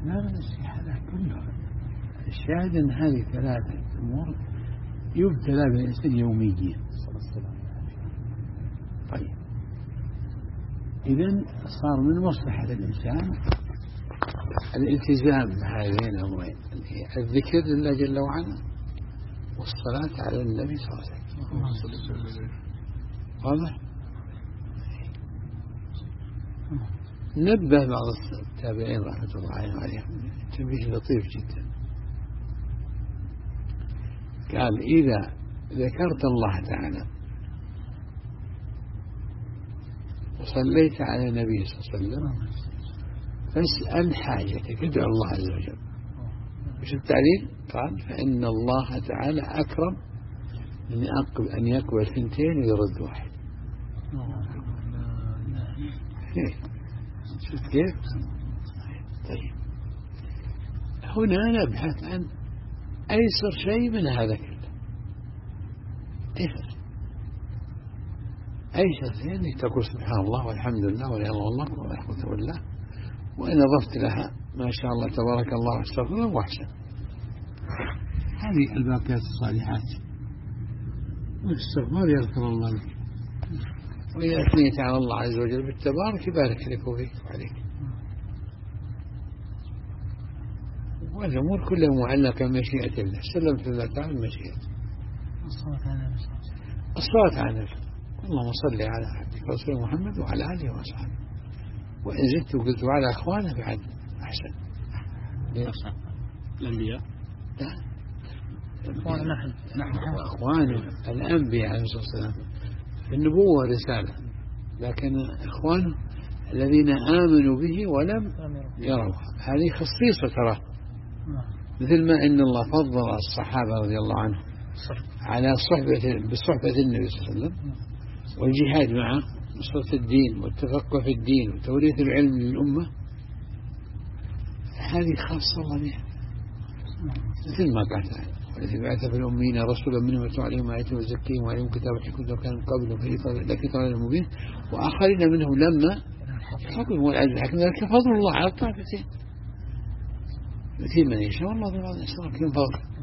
لا بس هذا كله الشاهد أن هذه ثلاثة أمور يبتلى بالإنسان يوميا. طيب إذن صار من مصلحة الإنسان الالتزام بهذين الأمرين، الذكر لله جل وعلا والصلاة على النبي صلى الله عليه وسلم. واضح؟ نبه بعض التابعين رحمة الله عليهم تنبيه لطيف جدا، قال إذا ذكرت الله تعالى وصليت على النبي صلى الله عليه وسلم فاسأل حاجتك، ادعو الله عز وجل. مش التعليل؟ قال فإن الله تعالى أكرم أن يقبل ثنتين ويرد واحد. شفت كيف؟ طيب هنا نبحث عن أيسر شيء من هذا كله. أيسر شيء أنك تقول سبحان الله والحمد لله ولا إله إلا الله ولا حول ولا قوة، وإن أضفت لها ما شاء الله تبارك الله واستغفر الله وأحسن. هذه الباقيات الصالحات والاستغفار يذكر الله لك، وإذا أثنيت على الله عز وجل بالتبارك يبارك لك وفيك وعليك. والأمور كلها معلقة بمشيئة الله، سلمت الله تعالى مشيئته. الصلاة على النبي، اللهم صل على عبدك ورسولك محمد وعلى آله وأصحابه، وإن زدت وقلت على أخوانه بعد أحسن. الأنبياء نحن أخوانه الأنبياء عليه الصلاة والسلام النبوة رسالة، لكن إخوانه الذين آمنوا به ولم يروها هذه خصيصة ترى، مثل ما إن الله فضل الصحابة رضي الله عنهم على بصحبة النبي صلى الله عليه وسلم والجهاد معه نصرة الدين والتفقه في الدين وتوريث العلم للأمة، هذه خاصة الله بها، مثل ما قال تعالى والذي بعث في الأمين رسولا منهم يتلو عليهم آياته ويزكيهم وعليهم كتاب الحكمة وكانوا قبل في طريق المبين وآخرين منهم لما حكموا والعزيز الحكيم، ذلك فضل الله على الطائفتين يؤتي من يشاء والله ذو الفضل العظيم فضل.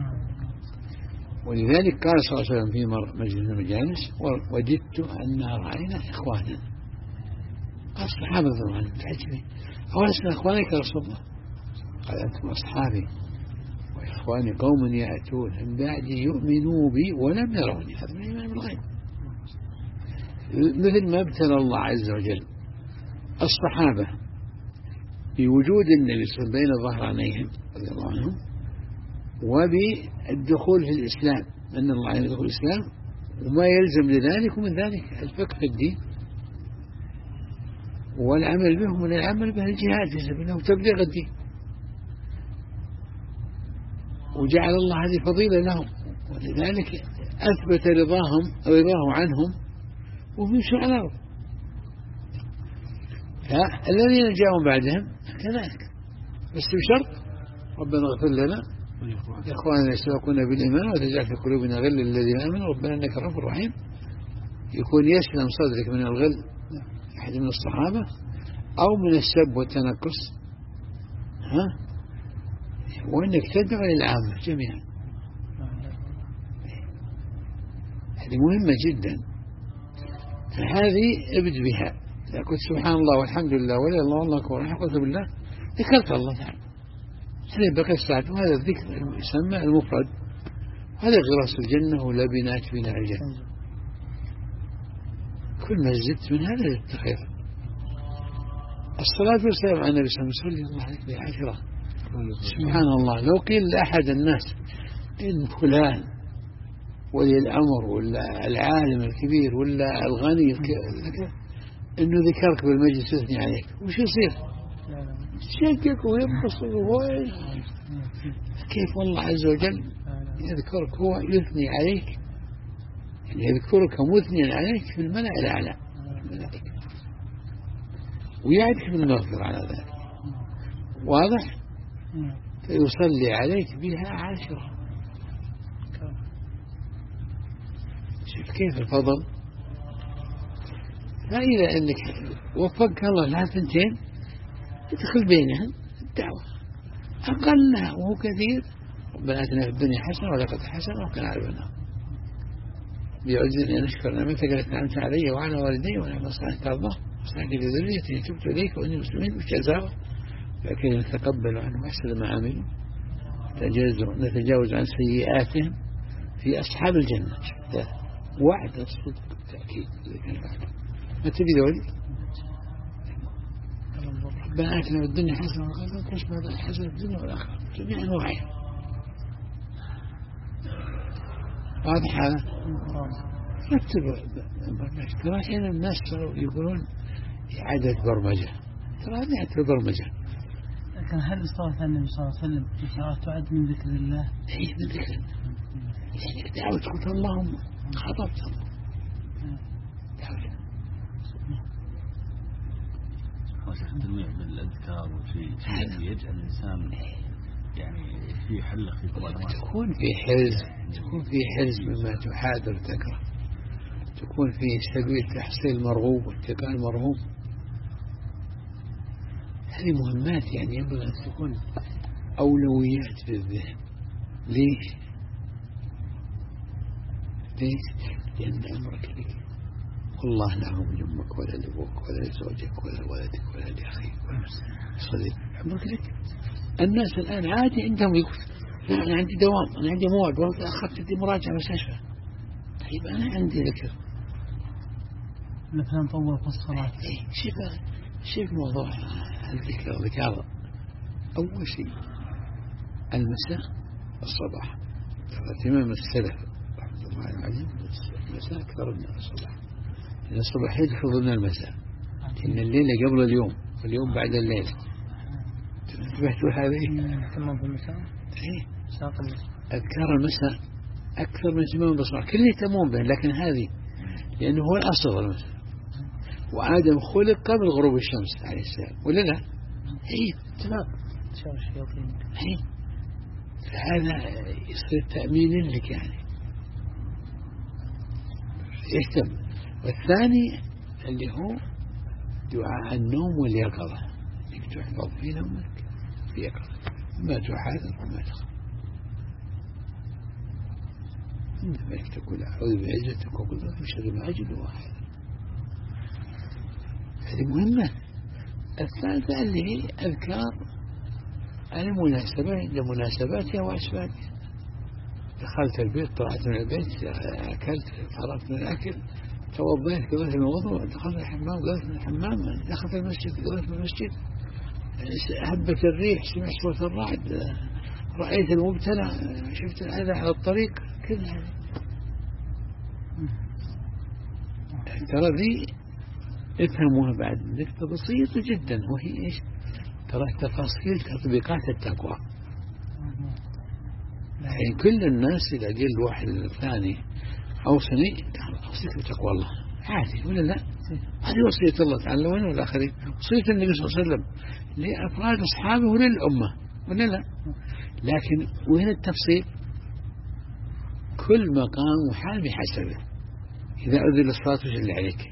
ولذلك قال صلى الله عليه وسلم في مجلس المجالس وجدت أننا رأينا إخوانا. قال الصحابة رضي الله عنهم تعجبني أولسنا إخوانك يا رسول الله؟ قال أنتم أصحابي وإخواني قوم يأتون من بعدي يؤمنوا بي ولم يروني، هذا من الإيمان بالغيب. مثل ما ابتلى الله عز وجل الصحابة بوجود النبي صلى الله عليه وسلم بين ظهرانيهم رضي الله عنهم وبالدخول في الإسلام، أن الله عليه يدخل الإسلام وما يلزم لذلك، ومن ذلك الفقه في الدين والعمل بهم ولا العمل به الجهاد في سبيل الله وتبليغ الدين، وجعل الله هذه فضيلة لهم، ولذلك أثبت رضاه عنهم وهم يمشوا على الأرض. فالذين جاءوا بعدهم كذلك، بس بشرط ربنا اغفر لنا إخواننا يسبقون بالإيمان وتجعل في قلوبنا غل للذين آمنوا ربنا إنك رؤوف رحيم. يكون يسلم صدرك من الغل أحد من الصحابة أو من السب والتنقص، وإنك تدعو للعامة جميعا. هذه مهمة جدا، فهذه ابد بها. إذا قلت سبحان الله والحمد لله ولا إله إلا الله والله أعوذ بالله ذكرت الله تعالى، هذا بقى الساعة، وهذا الذكر يسمى المفرد، هذا غراس الجنة ولبنات بناء الجنة. كل ما زدت من هذا زدت خيرا. الصلاة والسلام على النبي صلى الله عليه وسلم الله عليك بعشرة. سبحان الله لو قيل لأحد الناس إن فلان ولي الأمر ولا العالم الكبير ولا الغني إنه ذكرك بالمجلس يثني عليك، وش يصير؟ شكك ويبصر كيف الله عز وجل يذكرك هو يثني عليك، يعني يذكرك مثنيا عليك في الملأ الأعلى الملائكة ويعدك بالمغفرة على ذلك. واضح؟ فيصلي عليك بها 10. شوف كيف الفضل. فإذا أنك وفقك الله لها 2 تدخل بينها دعوة أقلها وهو كثير، ربنا آتنا في الدنيا حسنة ولقد حسنة وقنا عذاب النار. بيعزني أن أشكر نعمتك التي أنعمت علي وعلى والدي وأن أصلحت ترضاه واصلح لي ذريتي تبت إليك وإني مسلمين بالجزاء لكن نتقبل عنه أحسن ما عملوا نتجاوز عن سيئاتهم في أصحاب الجنة. وعد الصدق تأكيد ما تبي ذولي. ربنا آتنا في الدنيا حسنة وقال تشمل الحسنة في الدنيا والآخرة جميع أنواعها. واضح هذا؟ رتب البرنامج. ترى أحيانا الناس يقولون إعادة برمجة، ترى هذه إعادة برمجة. لكن هل استوى النبي صلى الله عليه وسلم إشارات تعد من ذكر الله؟ إيه من ذكر الله. يعني دعوة تقول اللهم خطبت الله دعوة. وشيخ التنويع بالأذكار وشيء يجعل الإنسان يعني في حلة في قوانين. تكون في حرز مما تحاذر تكره، تكون في سبيل تحصيل مرغوب واتقاء المرهوب. هذه مهمات يعني ينبغي أن تكون أولويات في الذهن. ليش؟ لأن أمرك لك والله لا هم لأمك ولا لأبوك ولا لزوجك ولا لولدك ولا لأخيك ولا صديق. أمرك لك. الناس الآن عادي عندهم يقول أنا عندي دوام، أنا عندي موعد، أخذت دي مراجعة مستشفى. طيب أنا عندي ذكر مثلا طول في الصلاة. شوف موضوع الذكر. أول شيء المساء والصباح. اهتمام السلف رحمة الله عليهم المساء أكثر من الصباح، لأن الصباح يدخل ضمن المساء، إن الليل قبل اليوم واليوم بعد الليل. تنبهتوا هذه؟ اهتمام بالمساء. إيه. أذكار المساء أكثر من اهتمام بالصباح، كله يهتمون به، لكن هذه لأنه هو الأصل المساء، وآدم خلق قبل غروب الشمس عليه السلام ولا لا؟ إيه تمام. إيه. فهذا يصير تأمين لك يعني يهتم. والثاني اللي هو دعاء النوم واليقظة، انك تحفظ في نومك في يقظة ما تحاذر وما تخاف. إنما تقول أعوذ بعزتك وقدرتك من شر ما أجد واحد. هذه مهمة. الثالثة اللي هي أذكار المناسبة لمناسباتها وأسبابها. دخلت البيت، طلعت من البيت، أكلت، فرغت من الأكل، توضيت، قضيت من الوضوء، دخلت الحمام، قضيت من الحمام، دخلت المسجد، قضيت من المسجد، هبت الريح، سمعت صوت الرعد، رأيت المبتلى، شفت الأذى على الطريق، كلها ترى ذي افهموها بعد نكتة بسيطة جدا، وهي إيش؟ ترى تفاصيل تطبيقات التقوى. يعني كل الناس إذا قال واحد الثاني أوصني أوصيك بتقوى الله عادي ولا لا؟ هذه وصية الله تعالى وين والآخرين، وصية النبي صلى الله عليه وسلم لأفراد أصحابه وللأمة ولا لا؟ لكن وين التفصيل؟ كل مقام وحال بحسبه. إذا أذل الصلاة وش اللي عليك؟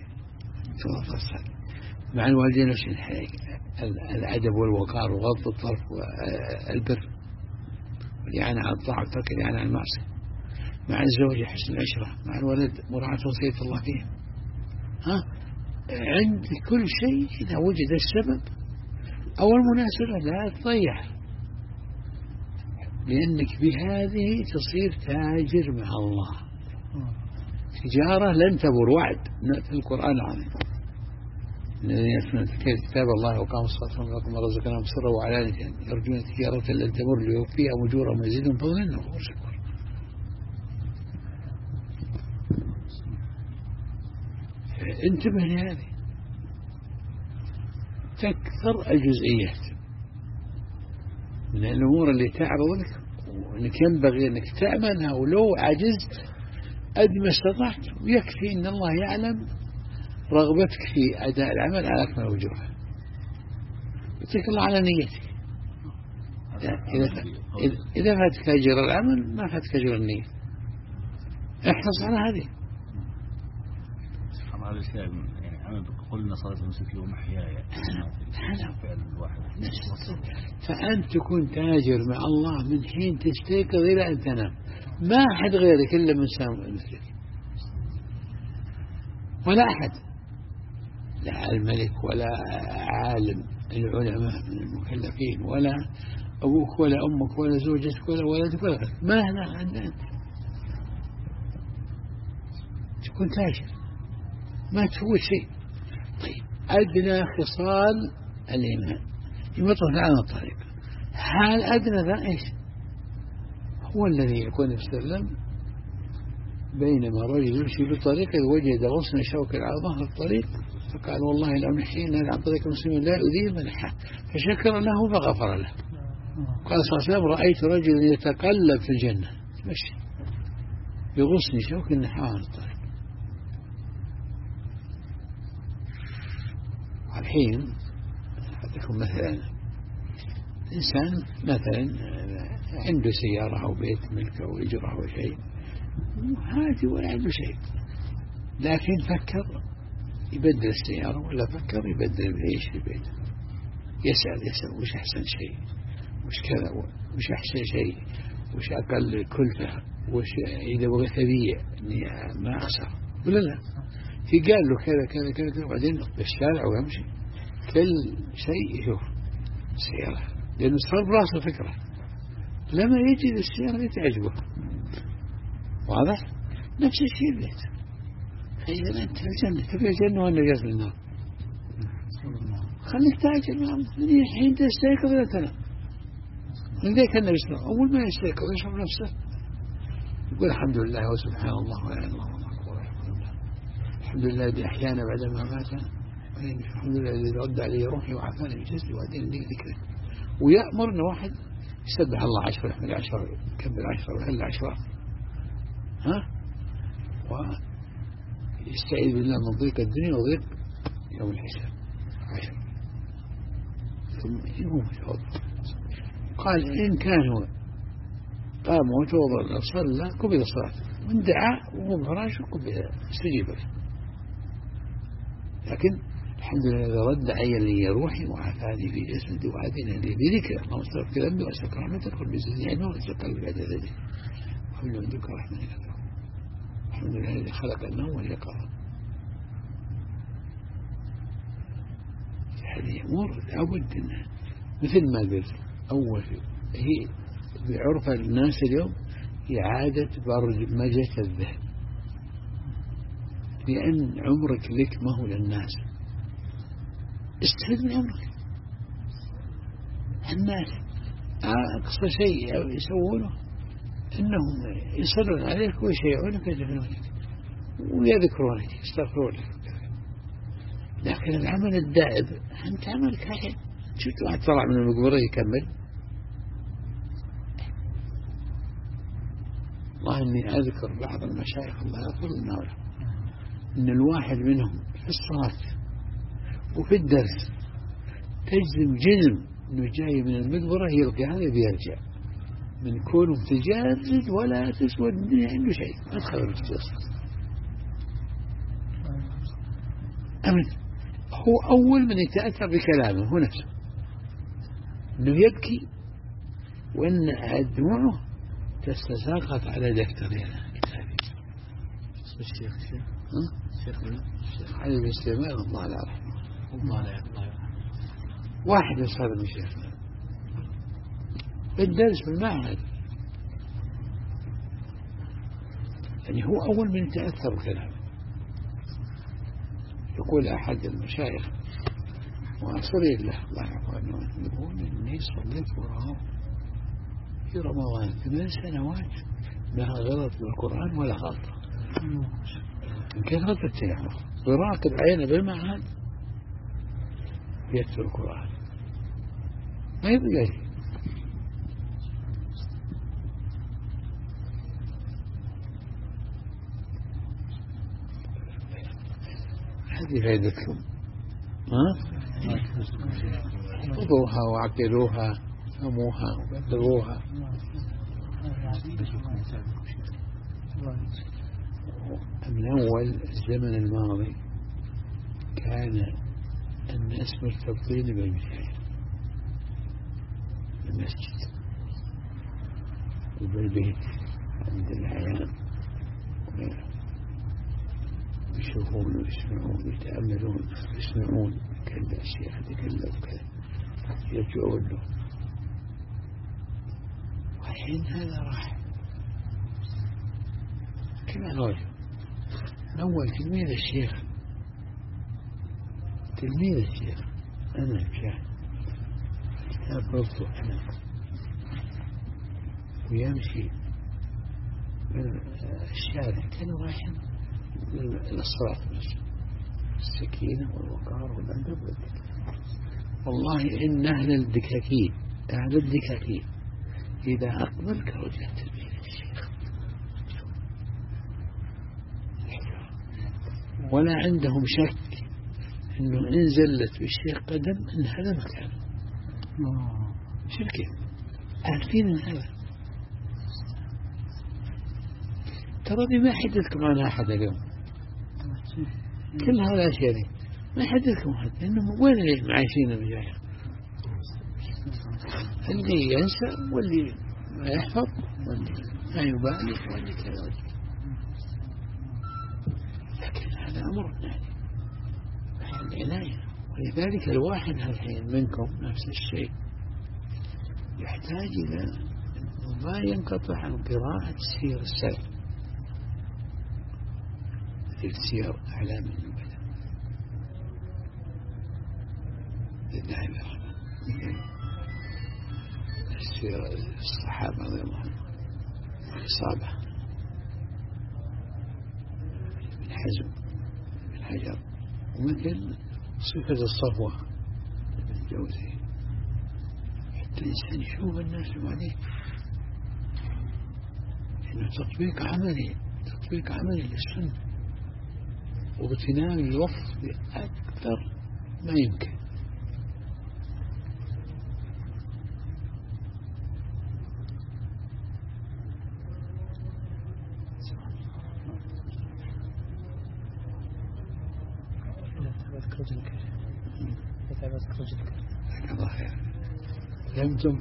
مع الوالدين وش اللي عليك؟ الأدب والوقار وغض الطرف والبر والإعانة على الطاعة وترك الإعانة على المعصية. مع الزوجة حسن العشرة، مع الولد مراعاة وصية الله فيه. عند كل شيء إذا وجد السبب أو المناسبة لا تضيع، لأنك بهذه تصير تاجر مع الله. تجارة لن تبور. وعد في القرآن العظيم الذين يتلون كتاب الله وقاموا الصلاة ومما رزقناهم سرا وعلانية يرجون تجارة لن تبور ليوفيهم أجورهم ويزيدهم فضلا إنه غفور شكور. انتبه لهذه. تكثر الجزئيات من الأمور اللي تعرض لك وأنك ينبغي أنك تعملها، ولو عجزت قد ما استطعت، ويكفي أن الله يعلم رغبتك في أداء العمل على أكمل وجوه، يترك الله على نيتك. إذا فاتك أجر العمل ما فاتك أجر النية. احرص على هذه. هذا الشيء يعني عمل قلنا صلاة نسكي ومحياي فعل الواحد. فأنت تكون تاجر مع الله من حين تستيقظ إلى أن تنام، ما أحد غيرك إلا من سام مثلك، ولا أحد، لا الملك ولا عالم العلماء من المكلفين ولا أبوك ولا أمك ولا زوجتك ولا ولدك ولا غيرك، ما هنا عندنا تكون تاجر ما تفوت شيء. طيب أدنى خصال الإيمان يمطلق عن الطريق، حال أدنى ذا إيش؟ هو الذي يكون وسلم بينما رجل يمشي بالطريق إذ وجد غصن شوك على ظهر الطريق فقال والله لو نحينا عن طريق المسلمين لا يؤذيه من حق، فشكر له فغفر له. قال صلى الله عليه وسلم رأيت رجلا يتقلب في الجنة تمشي بغصن شوك نحاه عن الطريق. الحين أعطيكم مثلا إنسان مثلا عنده سيارة أو بيت ملك أو إجرة أو شيء هاتي ولا عنده شيء، لكن فكر يبدل السيارة ولا فكر يبدل العيش في البيت، يسأل وش أحسن شيء، وش كذا، وش أحسن شيء، وش أقل كلفة، وش إذا بغيت أبيع إني ما أخسر ولا لا. في قال له كذا كذا كذا كذا، وبعدين بالشارع ويمشي كل شيء يشوف سيارة لأنه صار براسه فكرة، لما يجد السيارة تعجبه. واضح؟ نفس الشيء البيت. فإذا أنت في الجنة تبي الجنة ولا جاز النار؟ خليك تاجر من حين تستيقظ إلى تنام. من ذلك النبي صلى الله عليه وسلم أول ما يستيقظ يشوف نفسه يقول الحمد لله وسبحان الله ولا إله إلا الله الحمد لله الذي أحيانا بعدما مات، الحمد لله الذي رد علي روحي وعافاني من جسدي وهداني ذكره. ويأمر أن واحد يسبح الله 10 ويحمد 10 ويكبر 10 ويهل 10 ويستعيذ بالله من ضيق الدنيا وضيق يوم الحساب 10 ثم يقوم يتوضأ. قال إن كان قام وتوضأ وصلى قبل الصلاة، من دعا وهو فراشه قبل استجيب له. لكن الحمد لله الذي رد عيني روحي وعافاني في جسدي وهداني بذكره، اللهم استغفر في ذنبي واسالك رحمتك رب زدني علما وارزق قلبي بعد ذلك وحمد عندك رحمتك. الحمد لله الذي خلق النوم واليقظة. هذه امور لابد انها مثل ما قلت اول هي بعرف الناس اليوم إعادة برمجة الذهن، لأن عمرك لك ما هو للناس، استفد من عمرك. الناس أقصى شيء يسوونه إنهم يصلون عليك ويشيعونك ويدفنونك ويذكرونك يستغفرون لك، لكن العمل الدائب أنت عملك هاي شفت واحد طلع من المقبرة يكمل. والله إني أذكر بعض المشايخ الله يغفر لنا إن الواحد منهم في الصلاة وفي الدرس تجزم جزم إنه جاي من المقبرة يلقى هذا بيرجع من كونه متجرد ولا تسوى الدنيا عنده شيء ما تخبر بالتصل. أمن هو أول من يتأثر بكلامه هو نفسه إنه يبكي وإن دموعه تستساقط على دفترين كتابي. الشيخ علي بن سليمان الله لا رحمه الله لا يرحمه واحد من صار من شيخنا بالدرس في المعهد، يعني هو أول من يتأثر بكلامه. يقول أحد المشايخ وأصري له الله يعفو يقول إني صليت وراءه في رمضان 8 سنوات ما غلط بالقرآن ولا غلطة، يمكن غلطت يعني براقب عينه بالمعهد يكتب القرآن ما يبقى لي. هذه فائدتكم خذوها وعقلوها فهموها وبلغوها. من أول الزمن الماضي كان الناس مرتبطين بالمشايخ المسجد وبالبيت عند الأعيان وغيره، يشوفون ويسمعون ويتأملون يسمعون كذا الشيخ كذا وكذا يرجعون له. والحين هذا راح كما رجل الأول تلميذ الشيخ أنا مشاهد كتاب ربطه أنا ويمشي من الشارع كانوا رايحين للصلاة بس السكينة والوقار والأدب والذكر. والله إن أهل الدكاكين إذا أقبل كرجعت تلميذ الشيخ ولا عندهم شك إنه إن زلت بالشيخ قدم إن هذا مكانه. شركة عارفين هذا. ترى ما حدثكم عن أحد اليوم كل هذا شيء ما حدثكم أحد إنهم وين اللي عايشين المشايخ اللي ينسى واللي ما يحفظ واللي ما يبالي واللي كذا. لكن هذا أمر العناية. ولذلك الواحد الحين منكم نفس الشيء يحتاج إلى أنه ما ينقطع عن قراءة سير السلف في سير أعلام النبلاء لله الرحمن سير الصحابة رضي الله عنهم الإصابة ابن حزم ابن حجر ومثل صفة الصفوة ابن الجوزي حتى الإنسان يشوف الناس عليه إنه تطبيق عملي للسنة واغتنام الوقت بأكثر ما يمكن. فهمتم؟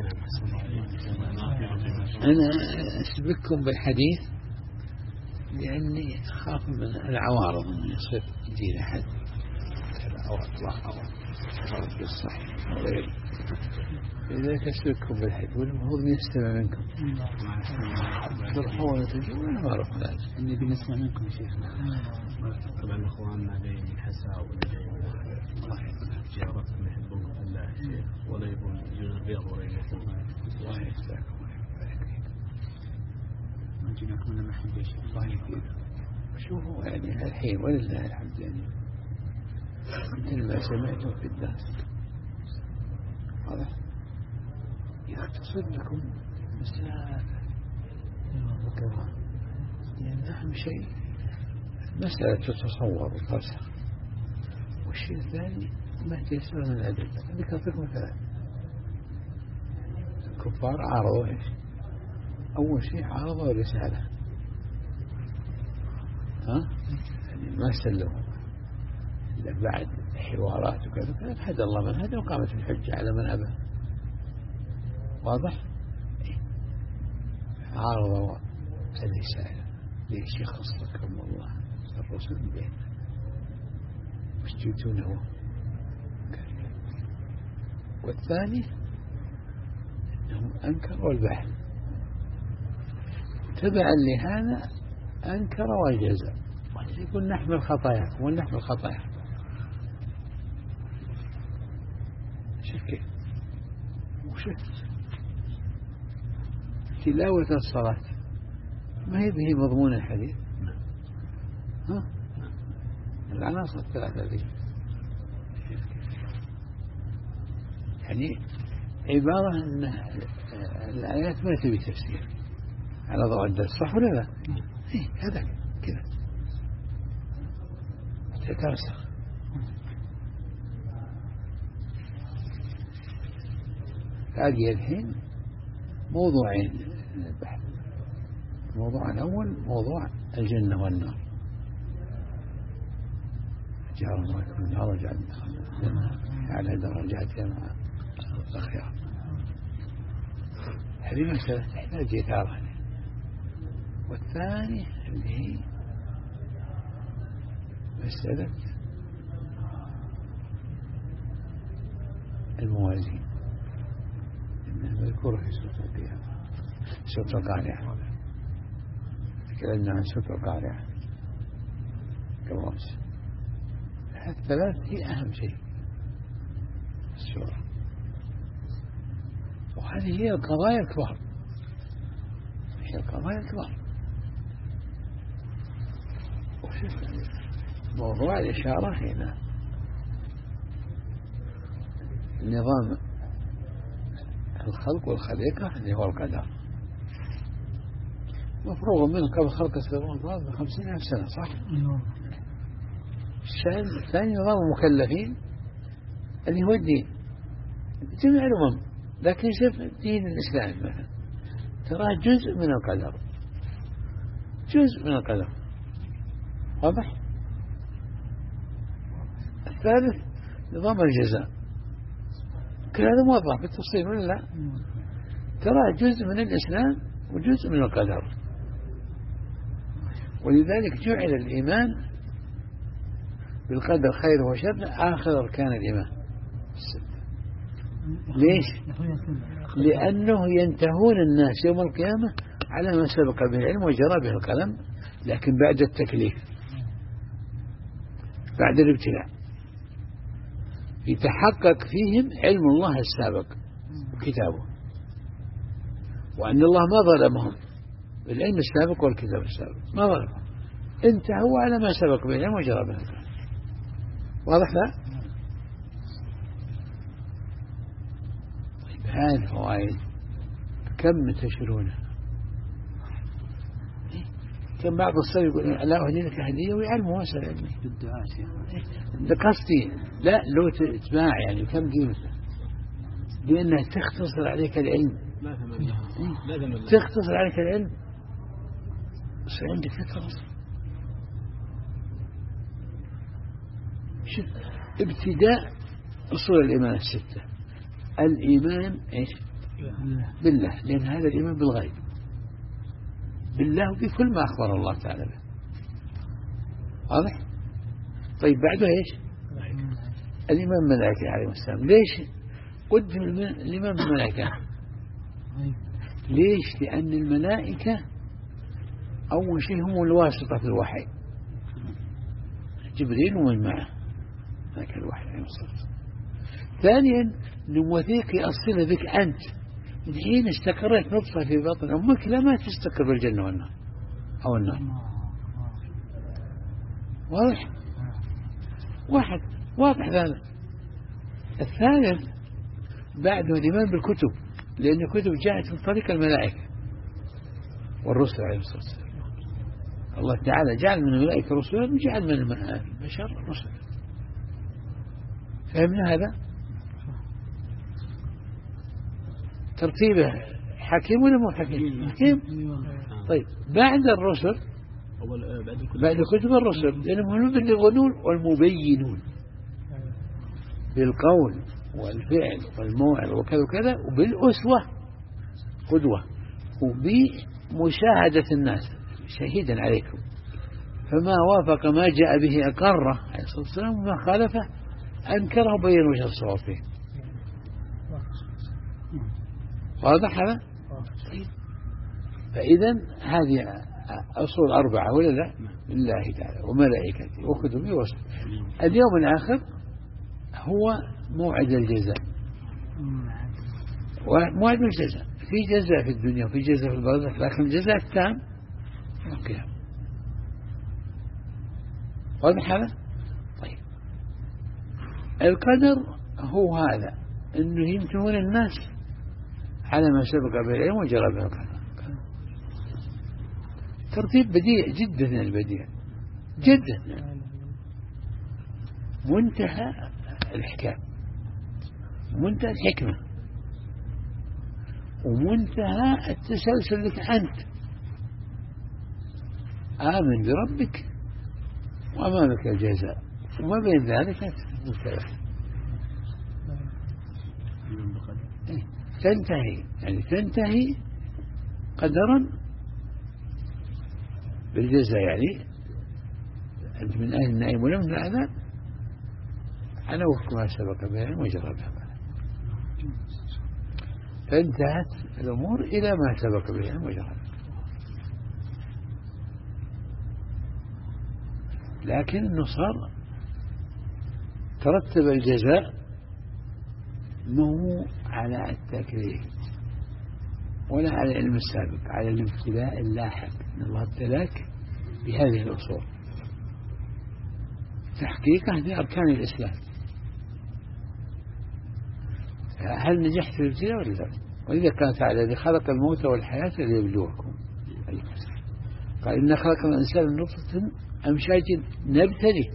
أنا أسبقكم بالحديث لأني أخاف من العوارض أن يصير يجي أحد أو أطلع أو أرد بالصحيح وغيره. لذلك أسبقكم بالحديث والمفروض يستمع منكم تروحون وتجون. أنا ما أعرف ذلك إني بنسمع منكم يا شيخنا. طبعا أخواننا جاي من حساء ولا جاي من جارتكم يحبونكم في الله الشيخ ولا يبون يجون الرياض ولا يجون. الله يجزاكم ويبارك ما جيناكم إلا محمد يا شيخ. الله يبارك. شوفوا يعني الحين ولله الحمد يعني مثل ما سمعتم في الدرس هذا يختصر لكم مسائل وكذا. يعني أهم شيء مسألة تتصور وترسخ. والشيء الثاني ما تيسر من الأدلة. ذكرت لكم مثلا الكفار عارضوا إيش؟ أول شيء عارضوا الرسالة يعني ما سلموا إلا بعد حوارات وكذا فهدى الله من هذا وقامت الحجة على من أبى. واضح؟ عارضوا الرسالة ليش يخصكم الله الرسول بين وش جئتونه. والثاني أنهم أنكروا البحث تبعا لهذا أنكر وجزى يقول نحمل خطاياكم ونحمل خطاياكم. شوف كيف وشفت تلاوة الصلاة ما هي به مضمون الحديث. العناصر الثلاثة ذي يعني عبارة أن الآيات ما تبي تفسير على ضوء الدرس صح ولا لا؟ هذا كذا تترسخ. باقي الحين موضوعين البحث. الموضوع الأول موضوع الجنة والنار. جار ما يكون عرج على درجاتها مع الأخيار. هذه مسألة تحتاج إثارة. والثاني اللي هي مسألة الموازين إنها مذكورة في سورة القيامة، سورة القارعة. تكلمنا عن سورة القارعة كالرمز. الثلاث هي أهم شيء السورة، وهذه هي القضايا الكبار، هي القضايا الكبار. موضوع الإشارة هنا نظام الخلق والخليقة اللي هو القدر، مفروغ منه قبل خلق السماوات والأرض ب50,000 سنة، صح؟ الثاني نظام المكلفين اللي هو الدين، جميع الأمم، لكن شوف دين الإسلام مثلا تراه جزء من القدر، جزء من القدر، واضح؟ الثالث نظام الجزاء، كل هذا موضح بالتفصيل ولا لا؟ تراه جزء من الإسلام وجزء من القدر. ولذلك جعل الإيمان بالقدر خير وشر آخر أركان الإيمان الستة. ليش؟ لأنه ينتهون الناس يوم القيامة على ما سبق به العلم وجرى به القلم، لكن بعد التكليف، بعد الابتلاء، يتحقق فيهم علم الله السابق وكتابه، وأن الله ما ظلمهم بالعلم السابق والكتاب السابق، ما ظلمهم، انتهوا على ما سبق به العلم وجرى به القلم. واضح لا؟ طيب هذه الفوائد كم تشرونها؟ كان بعض الصلاة يقول لا أهدينك هدية ويعلمه مسألة علمي بالدعاء قصدي لا لو تتباع يعني كم قيمته، لأنها تختصر عليك العلم، تختصر عليك العلم، بس عندك تختصر. شوف ابتداء أصول الإيمان الستة، الإيمان إيش؟ بالله، لأن هذا الإيمان بالغيب، بالله وبكل ما أخبر الله تعالى به. واضح؟ طيب بعده إيش؟ الإيمان بالملائكة عليه السلام. ليش قدم الإيمان بالملائكة؟ ليش؟ لأن الملائكة أول شيء هم الواسطة في الوحي، جبريل ومن معه ذاك الوحي عليه الصلاة. ثانيا نوثيق الصلة بك أنت من حين استقرت نطفة في بطن أمك لما تستقر بالجنة والنار أو النار. واضح؟ واضح ذلك. الثالث بعده الإيمان بالكتب، لأن الكتب جاءت من طريق الملائكة والرسل عليه الصلاة والسلام. الله تعالى جعل من الملائكة رسلا وجعل من البشر رسلا. فهمنا هذا؟ ترتيبه حكيم ولا مو حكيم؟ حكيم. طيب بعد الرسل بعد كتب الرسل لأنهم هم المبلغون والمبينون بالقول والفعل والموعظة وكذا وكذا، وبالأسوة قدوة، وبمشاهدة الناس شهيدا عليكم، فما وافق ما جاء به أقره عليه الصلاة والسلام وما خالفه أنكره وبين وجه الصواب فيه. واضح هذا؟ فإذا هذه أصول أربعة ولا لا؟ لله تعالى وملائكته وكتبه ورسله. اليوم الآخر هو موعد الجزاء، وموعد الجزاء، في جزاء في الدنيا وفي جزاء في البرزخ، لكن الجزاء التام في القيامة. واضح هذا؟ طيب القدر هو هذا، أنه ينتهون الناس على ما سبق بالعلم وجرى به القدر. ترتيب بديع جدا من البديع جدا، منتهى الإحكام، منتهى الحكمة، ومنتهى التسلسل لك أنت. آمن بربك وأمامك الجزاء، وما بين ذلك مختلف. تنتهي يعني تنتهي قدرا بالجزاء، يعني أنت من أهل النعيم ولا من العذاب على وفق ما سبق بها وجرى بها، فانتهت الأمور إلى ما سبق بها وجرى. لكن إنه صار ترتب الجزاء ما هو على التكليف ولا على العلم السابق، على الابتلاء اللاحق. إن الله ابتلاك بهذه الأصول تحقيقه بأركان الإسلام. هل نجحت في الابتلاء ولا لا؟ وإذا كان تعالى الذي خلق الموت والحياة ليبلوكم، قال إن خلق الإنسان من نطفة أمشاج نبتلي،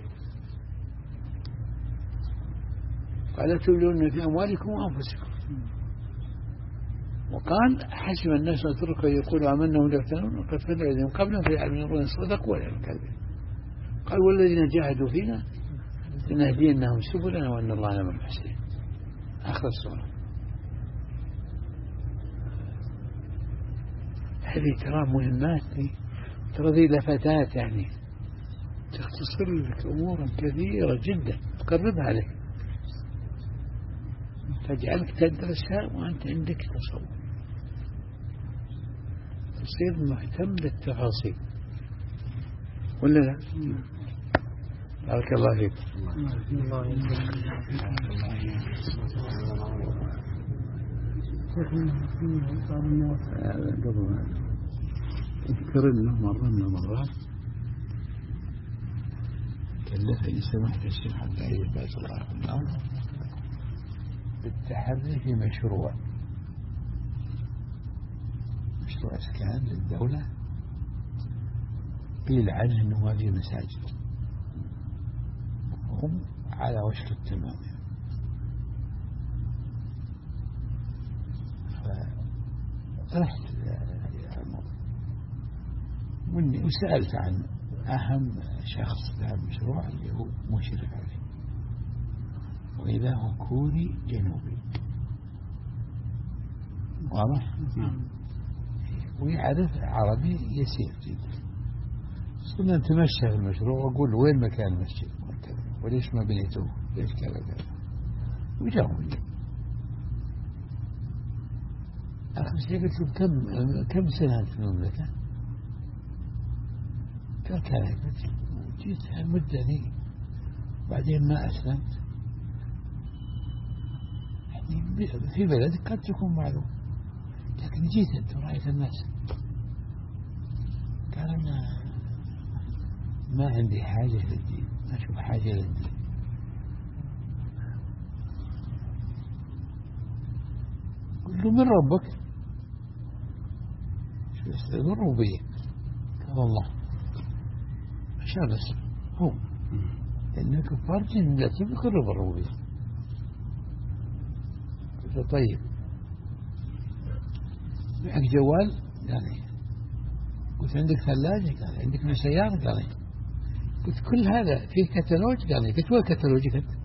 قال تبلون في أموالكم وأنفسكم. وقال حسب الناس أن تركوا يقولوا آمنا ولا يفتنون وقد فتن الذين قبلهم فيعلمون صدقوا ولا كذبوا. قال والذين جاهدوا فينا لنهدينهم سبلنا وأن الله لمن المحسنين. آخر السورة. هذه ترى مهمات، ترى ذي لفتات يعني تختصر لك أمورا كثيرة جدا تقربها لك، تجعلك تدرسها وأنت عندك تصور، تصير مهتم بالتفاصيل ولا لا؟ بارك الله فيك. اذكر انه مرة من المرات كلفني سمحت الشيخ عبد العزيز باز الله عنه بالتحري في مشروع اسكان للدولة، قيل عنه انه ما في مساجد، هم على وشك التمام. فرحت وسألت عن أهم شخص في المشروع اللي هو مشرف عليه، وإذا هو كوري جنوبي واضح ويعرف عربي يسير جدا. صرنا نتمشى في المشروع وأقول وين مكان المسجد وليش ما بنيتوه، ليش كذا وجاوب لي. آخر شيء قلت له كم سنة في المملكة؟ قال كذا. جيت المدة ذي بعدين ما أسلمت، يعني في بلدك قد تكون معلوم، لكن جيت أنت ورأيت الناس. قال أنا ما عندي حاجة للدين، ما أشوف حاجة للدين. قل له من ربك؟ شو يسأل الربوبية؟ قال الله. عشان بس هو لأن الكفار جنة بقرب الربوبية. قلت له طيب معك جوال؟ قال لي. قلت عندك ثلاجة؟ قال لي. عندك سيارة؟ قال لي. قلت كل هذا فيه كتالوج؟ قال لي. قلت وين كتالوجك أنت؟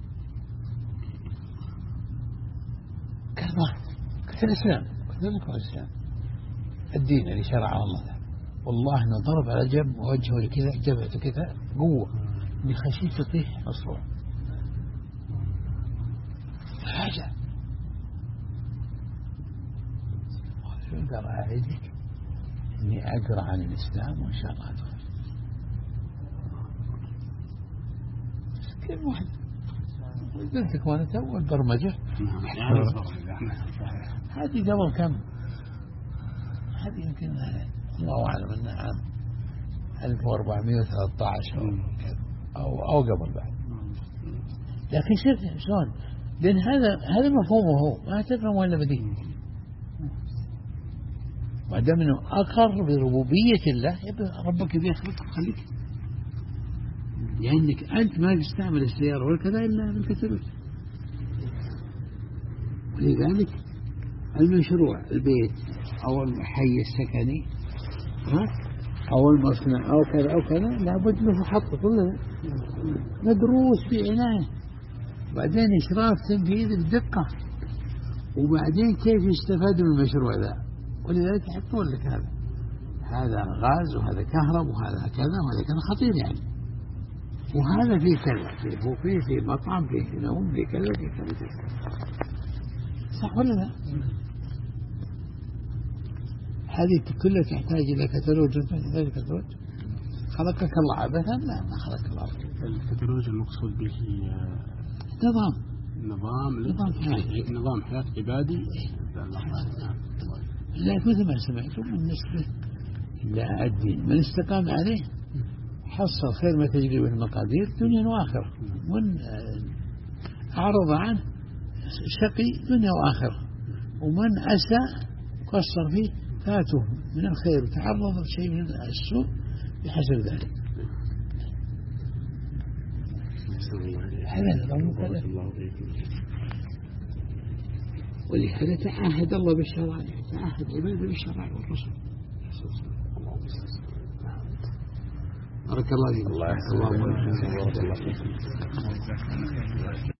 قال ما. قلت الإسلام. قلت لك الإسلام الدين اللي شرعه الله. والله انه ضرب على جنب ووجهه كذا جبهته كذا قوة اللي خشيت تطيح مصروع حاجة. شو قال أعيدك إني أقرأ عن الإسلام وإن شاء الله أدخل. كيف واحد قلت لك وأنا تو البرمجة هذه قبل كم؟ هذه يمكن الله أعلم أنها عام 1413 أو قبل بعد. لكن شلون؟ لأن هذا مفهومه هو ما تفهم ولا بديه. ما دام أنه أقر بربوبية الله ربك بيخلق خليك، لأنك أنت ما تستعمل السيارة ولا كذا إلا بالكتالوج. ولذلك المشروع البيت أو الحي السكني أو المصنع أو كذا أو كذا لابد له حط كله مدروس بعناية، وبعدين إشراف تنفيذ بدقة، وبعدين كيف يستفاد من المشروع ذا. ولذلك يحطون لك هذا غاز وهذا كهرب وهذا كذا وهذا كذا خطير يعني، وهذا فيه كذا، في مطعم، فيه نوم، فيه كذا، فيه كذا، صح ولا لا؟ هذه كلها تحتاج إلى كتالوج. تحتاج كتالوج. خلقك الله عبثا؟ لا، ما خلق الله. الكتالوج المقصود به نظام حياة عبادي. لا، مثل ما سمعتم بالنسبة إلى الدين، من استقام عليه حصل خير ما تجري به المقادير دنيا وآخرة، ومن أعرض عنه شقي دنيا وآخرة، ومن أساء قصر فيه فاته من الخير وتعرض لشيء من السوء بحسب ذلك. هذا نظام مكلف، ولهذا تعاهد الله بالشرائع، تعاهد عباده بالشرائع والرسل. بارك الله فيك. الله يحفظك.